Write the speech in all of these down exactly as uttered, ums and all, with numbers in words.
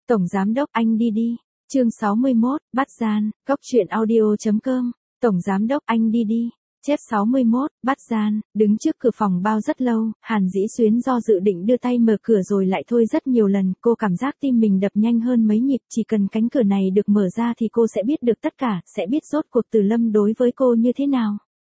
Tổng giám đốc anh đi đi. Chương sáu mươi mốt, bắt gian, cốc truyện audio chấm com. Tổng giám đốc anh đi đi. Chép sáu mươi mốt, bắt gian, đứng trước cửa phòng bao rất lâu, Hàn Dĩ Xuyến do dự định đưa tay mở cửa rồi lại thôi rất nhiều lần, cô cảm giác tim mình đập nhanh hơn mấy nhịp, chỉ cần cánh cửa này được mở ra thì cô sẽ biết được tất cả, sẽ biết rốt cuộc Từ Lâm đối với cô như thế nào.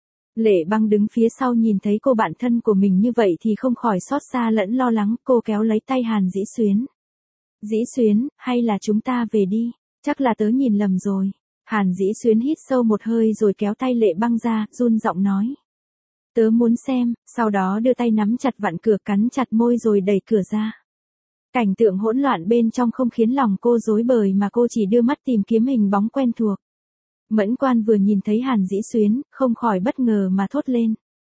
Lệ Băng đứng phía sau nhìn thấy cô bạn thân của mình như vậy thì không khỏi xót xa lẫn lo lắng, cô kéo lấy tay Hàn Dĩ Xuyến. Dĩ Xuyến, hay là chúng ta về đi, chắc là tớ nhìn lầm rồi. Hàn Dĩ Xuyến hít sâu một hơi rồi kéo tay Lệ Băng ra, run giọng nói. Tớ muốn xem, sau đó đưa tay nắm chặt vặn cửa, cắn chặt môi rồi đẩy cửa ra. Cảnh tượng hỗn loạn bên trong không khiến lòng cô rối bời mà cô chỉ đưa mắt tìm kiếm hình bóng quen thuộc. Mẫn Quan vừa nhìn thấy Hàn Dĩ Xuyến, không khỏi bất ngờ mà thốt lên.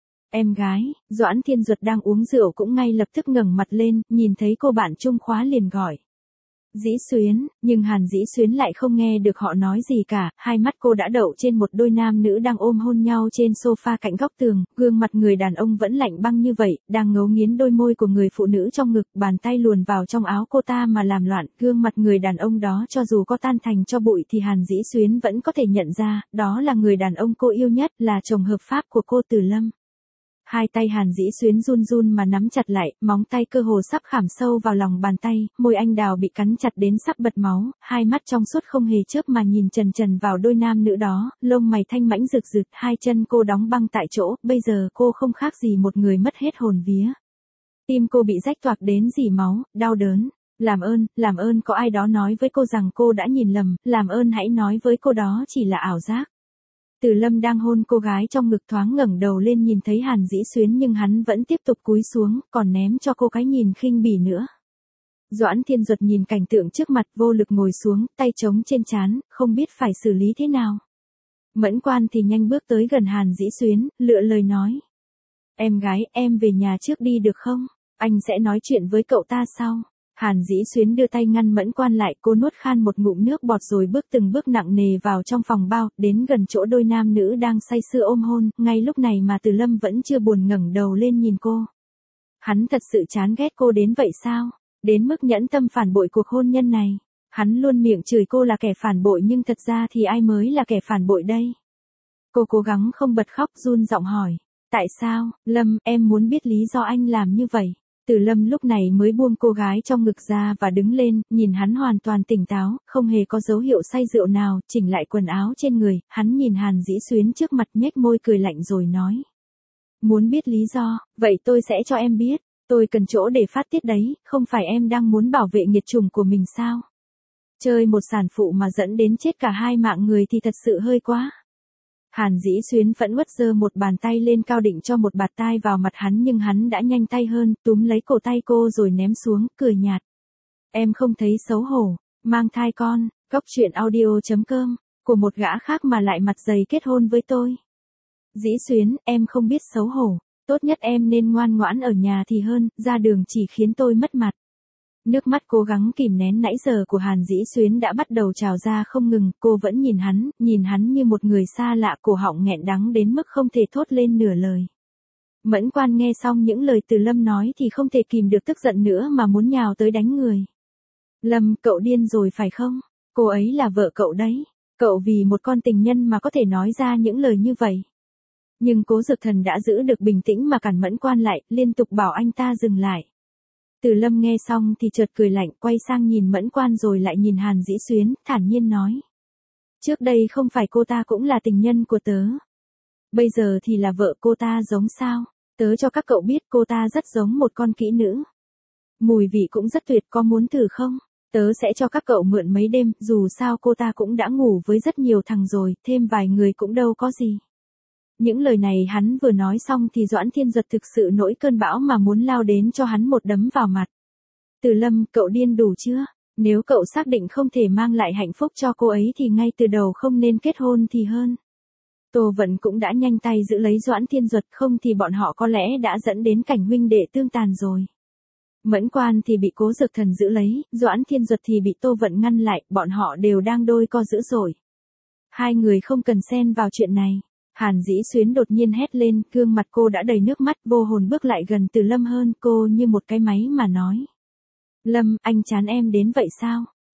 Em gái, Doãn Thiên Duật đang uống rượu cũng ngay lập tức ngẩng mặt lên, nhìn thấy cô bạn chung khóa liền gọi. Dĩ Xuyến, nhưng Hàn Dĩ Xuyến lại không nghe được họ nói gì cả, hai mắt cô đã đậu trên một đôi nam nữ đang ôm hôn nhau trên sofa cạnh góc tường, gương mặt người đàn ông vẫn lạnh băng như vậy, đang ngấu nghiến đôi môi của người phụ nữ trong ngực, bàn tay luồn vào trong áo cô ta mà làm loạn, gương mặt người đàn ông đó cho dù có tan thành cho bụi thì Hàn Dĩ Xuyến vẫn có thể nhận ra, đó là người đàn ông cô yêu nhất, là chồng hợp pháp của cô Từ Lâm. Hai tay Hàn Dĩ Xuyến run run mà nắm chặt lại, móng tay cơ hồ sắp khảm sâu vào lòng bàn tay, môi anh đào bị cắn chặt đến sắp bật máu, hai mắt trong suốt không hề chớp mà nhìn chần chần vào đôi nam nữ đó, lông mày thanh mãnh rực rực, hai chân cô đóng băng tại chỗ, bây giờ cô không khác gì một người mất hết hồn vía. Tim cô bị rách toạc đến rỉ máu, đau đớn. Làm ơn, làm ơn có ai đó nói với cô rằng cô đã nhìn lầm, làm ơn hãy nói với cô đó chỉ là ảo giác. Từ Lâm đang hôn cô gái trong ngực thoáng ngẩng đầu lên nhìn thấy Hàn Dĩ Xuyến nhưng hắn vẫn tiếp tục cúi xuống, còn ném cho cô cái nhìn khinh bỉ nữa. Doãn Thiên Duật nhìn cảnh tượng trước mặt vô lực ngồi xuống, tay trống trên trán, không biết phải xử lý thế nào. Mẫn Quan thì nhanh bước tới gần Hàn Dĩ Xuyến, lựa lời nói. Em gái, em về nhà trước đi được không? Anh sẽ nói chuyện với cậu ta sau. Hàn Dĩ Xuyến đưa tay ngăn Mẫn Quan lại, cô nuốt khan một ngụm nước bọt rồi bước từng bước nặng nề vào trong phòng bao, đến gần chỗ đôi nam nữ đang say sưa ôm hôn, ngay lúc này mà Từ Lâm vẫn chưa buồn ngẩng đầu lên nhìn cô. Hắn thật sự chán ghét cô đến vậy sao? Đến mức nhẫn tâm phản bội cuộc hôn nhân này. Hắn luôn miệng chửi cô là kẻ phản bội nhưng thật ra thì ai mới là kẻ phản bội đây? Cô cố gắng không bật khóc, run giọng hỏi. Tại sao, Lâm, em muốn biết lý do anh làm như vậy? Từ Lâm lúc này mới buông cô gái trong ngực ra và đứng lên, nhìn hắn hoàn toàn tỉnh táo, không hề có dấu hiệu say rượu nào, chỉnh lại quần áo trên người, hắn nhìn Hàn Dĩ Xuyến trước mặt nhếch môi cười lạnh rồi nói. Muốn biết lý do, vậy tôi sẽ cho em biết, tôi cần chỗ để phát tiết đấy, không phải em đang muốn bảo vệ nghiệt chủng của mình sao? Chơi một sản phụ mà dẫn đến chết cả hai mạng người thì thật sự hơi quá. Hàn Dĩ Xuyến phẫn uất giơ một bàn tay lên cao định cho một bạt tai vào mặt hắn nhưng hắn đã nhanh tay hơn, túm lấy cổ tay cô rồi ném xuống, cười nhạt. Em không thấy xấu hổ, mang thai con, cốc truyện audio chấm com, của một gã khác mà lại mặt dày kết hôn với tôi. Dĩ Xuyến, em không biết xấu hổ, tốt nhất em nên ngoan ngoãn ở nhà thì hơn, ra đường chỉ khiến tôi mất mặt. Nước mắt cố gắng kìm nén nãy giờ của Hàn Dĩ Xuyến đã bắt đầu trào ra không ngừng, cô vẫn nhìn hắn, nhìn hắn như một người xa lạ, cổ họng nghẹn đắng đến mức không thể thốt lên nửa lời. Mẫn Quan nghe xong những lời Từ Lâm nói thì không thể kìm được tức giận nữa mà muốn nhào tới đánh người. Lâm, cậu điên rồi phải không? Cô ấy là vợ cậu đấy. Cậu vì một con tình nhân mà có thể nói ra những lời như vậy. Nhưng Cố Dược Thần đã giữ được bình tĩnh mà cản Mẫn Quan lại, liên tục bảo anh ta dừng lại. Từ Lâm nghe xong thì chợt cười lạnh, quay sang nhìn Mẫn Quan rồi lại nhìn Hàn Dĩ Xuyến, thản nhiên nói. Trước đây không phải cô ta cũng là tình nhân của tớ. Bây giờ thì là vợ cô ta giống sao? Tớ cho các cậu biết cô ta rất giống một con kỹ nữ. Mùi vị cũng rất tuyệt, có muốn thử không? Tớ sẽ cho các cậu mượn mấy đêm, dù sao cô ta cũng đã ngủ với rất nhiều thằng rồi, thêm vài người cũng đâu có gì. Những lời này hắn vừa nói xong thì Doãn Thiên Duật thực sự nổi cơn bão mà muốn lao đến cho hắn một đấm vào mặt. Từ Lâm, cậu điên đủ chưa? Nếu cậu xác định không thể mang lại hạnh phúc cho cô ấy thì ngay từ đầu không nên kết hôn thì hơn. Tô Vận cũng đã nhanh tay giữ lấy Doãn Thiên Duật, không thì bọn họ có lẽ đã dẫn đến cảnh huynh đệ tương tàn rồi. Mẫn Quan thì bị Cố Dược Thần giữ lấy, Doãn Thiên Duật thì bị Tô Vận ngăn lại, bọn họ đều đang đôi co dữ dội. Hai người không cần xen vào chuyện này. Hàn Dĩ Xuyến đột nhiên hét lên, gương mặt cô đã đầy nước mắt, vô hồn bước lại gần Từ Lâm hơn, cô như một cái máy mà nói. Lâm, anh chán em đến vậy sao?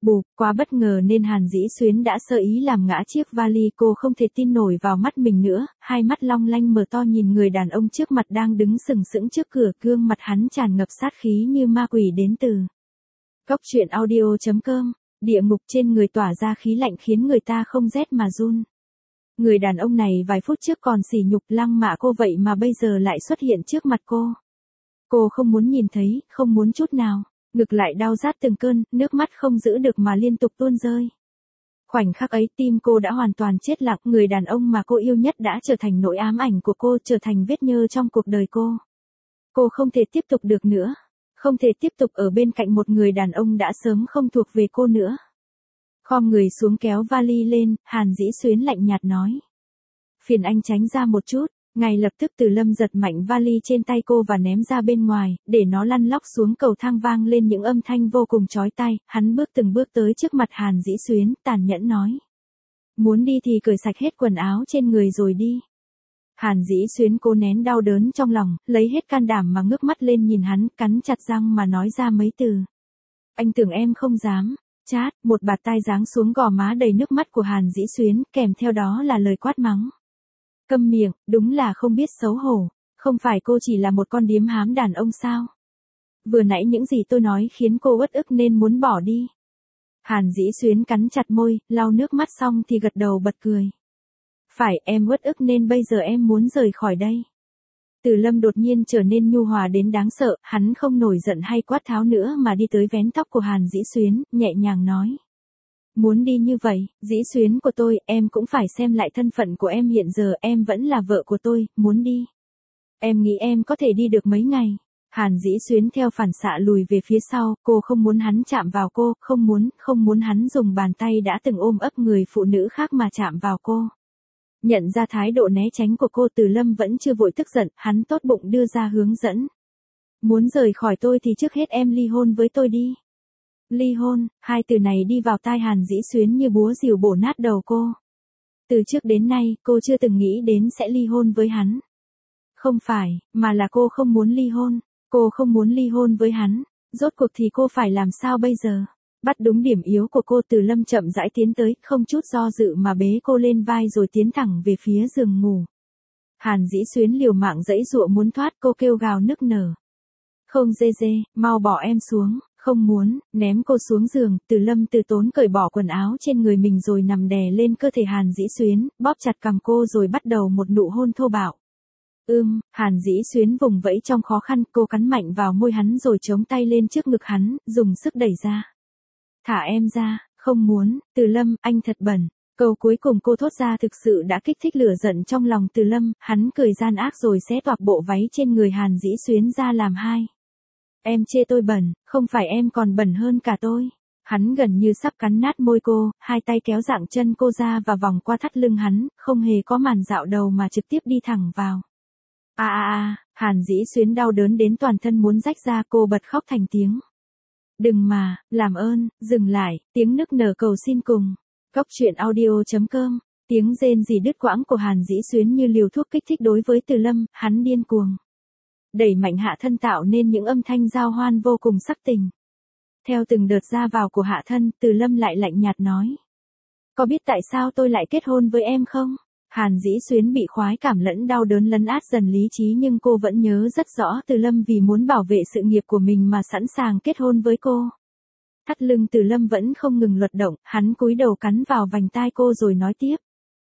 Bụp, quá bất ngờ nên Hàn Dĩ Xuyến đã sơ ý làm ngã chiếc vali, cô không thể tin nổi vào mắt mình nữa, hai mắt long lanh mở to nhìn người đàn ông trước mặt đang đứng sừng sững trước cửa, gương mặt hắn tràn ngập sát khí như ma quỷ đến từ Cốc truyện audio chấm com. Địa ngục trên người tỏa ra khí lạnh khiến người ta không rét mà run. Người đàn ông này vài phút trước còn sỉ nhục lăng mạ cô, vậy mà bây giờ lại xuất hiện trước mặt cô. Cô không muốn nhìn thấy, không muốn chút nào. Ngực lại đau rát từng cơn, nước mắt không giữ được mà liên tục tuôn rơi. Khoảnh khắc ấy tim cô đã hoàn toàn chết lặng, người đàn ông mà cô yêu nhất đã trở thành nỗi ám ảnh của cô, trở thành vết nhơ trong cuộc đời cô. Cô không thể tiếp tục được nữa. Không thể tiếp tục ở bên cạnh một người đàn ông đã sớm không thuộc về cô nữa. Khom người xuống kéo vali lên, Hàn Dĩ Xuyến lạnh nhạt nói. Phiền anh tránh ra một chút. Ngay lập tức Từ Lâm giật mạnh vali trên tay cô và ném ra bên ngoài, để nó lăn lóc xuống cầu thang, vang lên những âm thanh vô cùng chói tai. Hắn bước từng bước tới trước mặt Hàn Dĩ Xuyến, tàn nhẫn nói. Muốn đi thì cởi sạch hết quần áo trên người rồi đi. Hàn Dĩ Xuyến cố nén đau đớn trong lòng, lấy hết can đảm mà ngước mắt lên nhìn hắn, cắn chặt răng mà nói ra mấy từ. Anh tưởng em không dám. Chát, một bạt tai giáng xuống gò má đầy nước mắt của Hàn Dĩ Xuyến, kèm theo đó là lời quát mắng. Câm miệng, đúng là không biết xấu hổ. Không phải cô chỉ là một con điếm hám đàn ông sao? Vừa nãy những gì tôi nói khiến cô uất ức nên muốn bỏ đi. Hàn Dĩ Xuyến cắn chặt môi, lau nước mắt xong thì gật đầu bật cười. Phải, em uất ức nên bây giờ em muốn rời khỏi đây. Từ Lâm đột nhiên trở nên nhu hòa đến đáng sợ, hắn không nổi giận hay quát tháo nữa mà đi tới vén tóc của Hàn Dĩ Xuyến, nhẹ nhàng nói. Muốn đi như vậy, Dĩ Xuyến của tôi, em cũng phải xem lại thân phận của em hiện giờ, em vẫn là vợ của tôi, muốn đi. Em nghĩ em có thể đi được mấy ngày. Hàn Dĩ Xuyến theo phản xạ lùi về phía sau, cô không muốn hắn chạm vào cô, không muốn, không muốn hắn dùng bàn tay đã từng ôm ấp người phụ nữ khác mà chạm vào cô. Nhận ra thái độ né tránh của cô, Từ Lâm vẫn chưa vội tức giận, hắn tốt bụng đưa ra hướng dẫn. Muốn rời khỏi tôi thì trước hết em ly hôn với tôi đi. Ly hôn, hai từ này đi vào tai Hàn Dĩ Xuyến như búa rìu bổ nát đầu cô. Từ trước đến nay, cô chưa từng nghĩ đến sẽ ly hôn với hắn. Không phải, mà là cô không muốn ly hôn. Cô không muốn ly hôn với hắn. Rốt cuộc thì cô phải làm sao bây giờ? Bắt đúng điểm yếu của cô, Từ Lâm chậm rãi tiến tới, không chút do dự mà bế cô lên vai rồi tiến thẳng về phía giường ngủ. Hàn Dĩ Xuyến liều mạng giãy giụa muốn thoát, cô kêu gào nức nở. Không dê dê, mau bỏ em xuống. Không muốn, ném cô xuống giường, Từ Lâm từ tốn cởi bỏ quần áo trên người mình rồi nằm đè lên cơ thể Hàn Dĩ Xuyến, bóp chặt cằm cô rồi bắt đầu một nụ hôn thô bạo. Ưm, Hàn Dĩ Xuyến vùng vẫy trong khó khăn, cô cắn mạnh vào môi hắn rồi chống tay lên trước ngực hắn, dùng sức đẩy ra. Thả em ra, không muốn, Từ Lâm, anh thật bẩn. Câu cuối cùng cô thốt ra thực sự đã kích thích lửa giận trong lòng Từ Lâm, hắn cười gian ác rồi xé toạc bộ váy trên người Hàn Dĩ Xuyến ra làm hai. Em chê tôi bẩn, không phải em còn bẩn hơn cả tôi. Hắn gần như sắp cắn nát môi cô, hai tay kéo dạng chân cô ra và vòng qua thắt lưng hắn, không hề có màn dạo đầu mà trực tiếp đi thẳng vào. A a a, Hàn Dĩ Xuyến đau đớn đến toàn thân muốn rách ra, cô bật khóc thành tiếng. Đừng mà, làm ơn, dừng lại, tiếng nức nở cầu xin cùng. Cốc truyện audio chấm com, tiếng rên rỉ đứt quãng của Hàn Dĩ Xuyến như liều thuốc kích thích đối với Từ Lâm, hắn điên cuồng. Đẩy mạnh hạ thân tạo nên những âm thanh giao hoan vô cùng sắc tình. Theo từng đợt ra vào của hạ thân, Từ Lâm lại lạnh nhạt nói. Có biết tại sao tôi lại kết hôn với em không? Hàn Dĩ Xuyến bị khoái cảm lẫn đau đớn lấn át dần lý trí, nhưng cô vẫn nhớ rất rõ Từ Lâm vì muốn bảo vệ sự nghiệp của mình mà sẵn sàng kết hôn với cô. Thắt lưng Từ Lâm vẫn không ngừng luật động, hắn cúi đầu cắn vào vành tai cô rồi nói tiếp.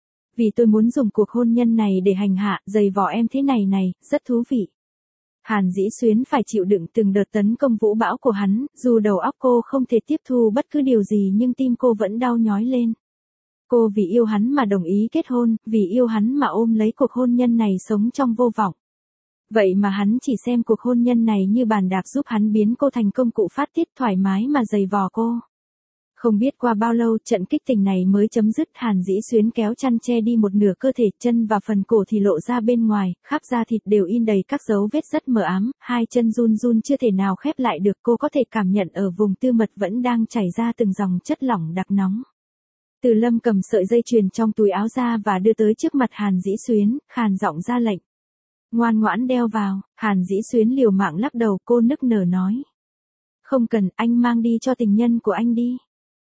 Vì tôi muốn dùng cuộc hôn nhân này để hành hạ, giày vò em thế này này, rất thú vị. Hàn Dĩ Xuyến phải chịu đựng từng đợt tấn công vũ bão của hắn, dù đầu óc cô không thể tiếp thu bất cứ điều gì nhưng tim cô vẫn đau nhói lên. Cô vì yêu hắn mà đồng ý kết hôn, vì yêu hắn mà ôm lấy cuộc hôn nhân này sống trong vô vọng. Vậy mà hắn chỉ xem cuộc hôn nhân này như bàn đạp giúp hắn biến cô thành công cụ phát tiết thoải mái mà giày vò cô. Không biết qua bao lâu trận kích tình này mới chấm dứt, Hàn Dĩ Xuyến kéo chăn che đi một nửa cơ thể, chân và phần cổ thì lộ ra bên ngoài, khắp da thịt đều in đầy các dấu vết rất mờ ám, hai chân run run chưa thể nào khép lại được, cô có thể cảm nhận ở vùng tư mật vẫn đang chảy ra từng dòng chất lỏng đặc nóng. Từ Lâm cầm sợi dây chuyền trong túi áo ra và đưa tới trước mặt Hàn Dĩ Xuyến, khàn giọng ra lệnh. Ngoan ngoãn đeo vào. Hàn Dĩ Xuyến liều mạng lắc đầu, cô nức nở nói. Không cần, anh mang đi cho tình nhân của anh đi.